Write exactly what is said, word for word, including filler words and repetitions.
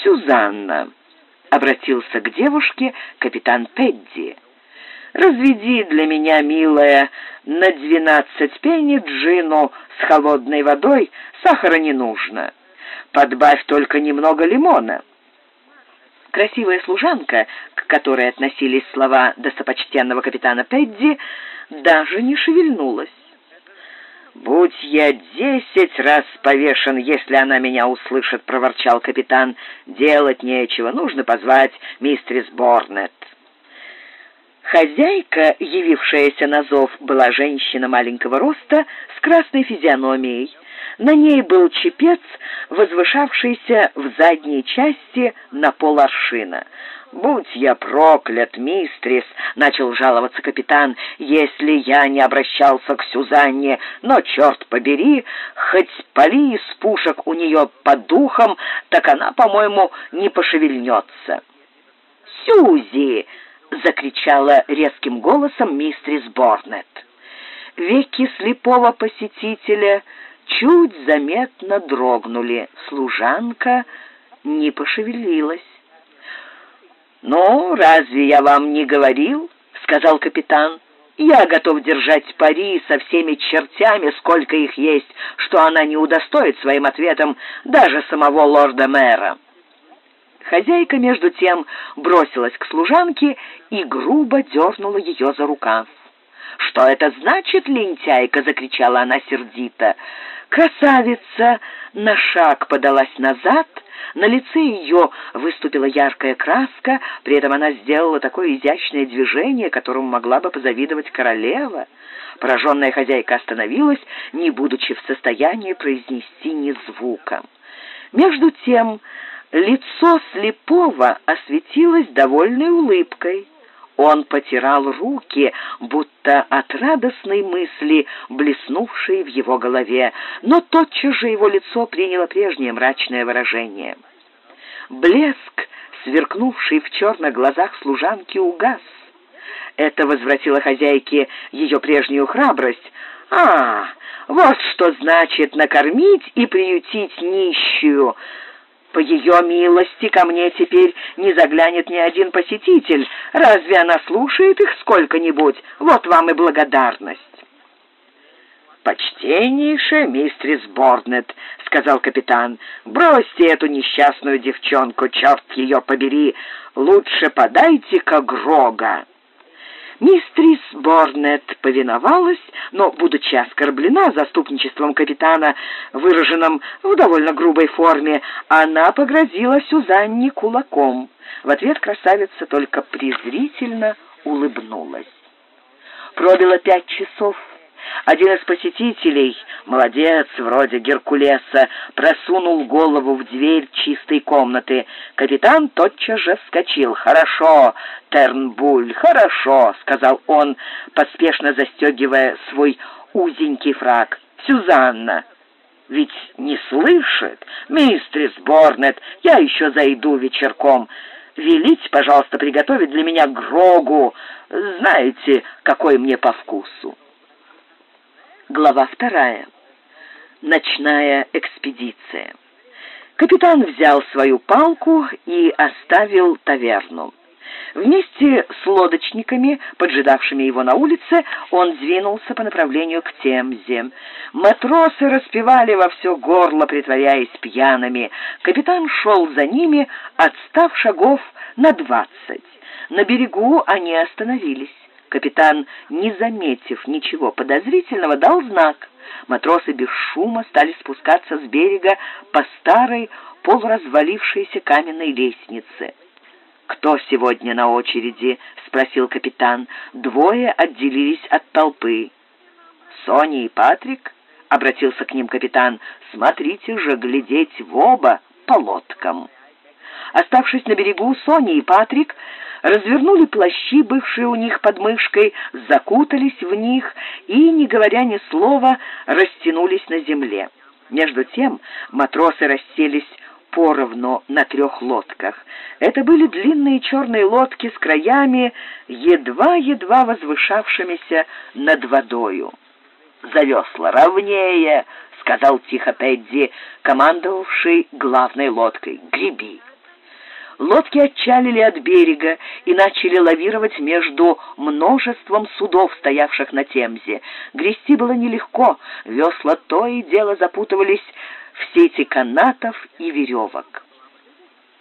«Сюзанна», — обратился к девушке капитан Пэдди, — «разведи для меня, милая, на двенадцать пенни джину с холодной водой, сахара не нужно. Подбавь только немного лимона». Красивая служанка, к которой относились слова достопочтенного капитана Пэдди, даже не шевельнулась. «Будь я десять раз повешен, если она меня услышит», — проворчал капитан. «Делать нечего, нужно позвать мистерис Борнет». Хозяйка, явившаяся на зов, была женщина маленького роста с красной физиономией. На ней был чепец, возвышавшийся в задней части на поларшина. «Будь я проклят, мистрис», — начал жаловаться капитан, — «если я не обращался к Сюзанне, но, черт побери, хоть пали из пушек у нее под духом, так она, по-моему, не пошевельнется». «Сюзи!» — закричала резким голосом мистрис Борнет. Веки слепого посетителя чуть заметно дрогнули. Служанка не пошевелилась. «Ну, разве я вам не говорил?» — сказал капитан. «Я готов держать пари со всеми чертями, сколько их есть, что она не удостоит своим ответом даже самого лорда-мэра». Хозяйка, между тем, бросилась к служанке и грубо дернула ее за рукав. «Что это значит, лентяйка?» — закричала она сердито. Красавица на шаг подалась назад, на лице ее выступила яркая краска, при этом она сделала такое изящное движение, которому могла бы позавидовать королева. Пораженная хозяйка остановилась, не будучи в состоянии произнести ни звука. Между тем лицо слепого осветилось довольной улыбкой. Он потирал руки, будто от радостной мысли, блеснувшей в его голове, но тотчас же его лицо приняло прежнее мрачное выражение. Блеск, сверкнувший в черных глазах служанки, угас. Это возвратило хозяйке ее прежнюю храбрость. «А, вот что значит накормить и приютить нищую! По ее милости ко мне теперь не заглянет ни один посетитель. Разве она слушает их сколько-нибудь? Вот вам и благодарность». «Почтеннейшая мистерис Борнет», — сказал капитан, — «бросьте эту несчастную девчонку, черт ее побери, лучше подайте-ка Грога». Мистерис Борнет повиновалась, но, будучи оскорблена заступничеством капитана, выраженным в довольно грубой форме, она погрозила Сюзанне кулаком. В ответ красавица только презрительно улыбнулась. Пробило пять часов. Один из посетителей, молодец, вроде Геркулеса, просунул голову в дверь чистой комнаты. Капитан тотчас же вскочил. «Хорошо, Тернбуль, хорошо», — сказал он, поспешно застегивая свой узенький фрак. «Сюзанна ведь не слышит? Мистерис Борнет, я еще зайду вечерком. Велите, пожалуйста, приготовить для меня Грогу. Знаете, какой мне по вкусу». Глава вторая. Ночная экспедиция. Капитан взял свою палку и оставил таверну. Вместе с лодочниками, поджидавшими его на улице, он двинулся по направлению к Темзе. Матросы распевали во все горло, притворяясь пьяными. Капитан шел за ними, отстав шагов на двадцать. На берегу они остановились. Капитан, не заметив ничего подозрительного, дал знак. Матросы без шума стали спускаться с берега по старой, полуразвалившейся каменной лестнице. «Кто сегодня на очереди?» — спросил капитан. Двое отделились от толпы. «Соня и Патрик?» — обратился к ним капитан. «Смотрите же, глядеть в оба по лодкам». Оставшись на берегу, Соня и Патрик развернули плащи, бывшие у них под мышкой, закутались в них и, не говоря ни слова, растянулись на земле. Между тем матросы расселись поровну на трех лодках. Это были длинные черные лодки с краями, едва-едва возвышавшимися над водою. «За весла ровнее!» — сказал тихо Пэдди, командовавший главной лодкой. «Греби!» Лодки отчалили от берега и начали лавировать между множеством судов, стоявших на Темзе. Грести было нелегко, весла то и дело запутывались в сети канатов и веревок.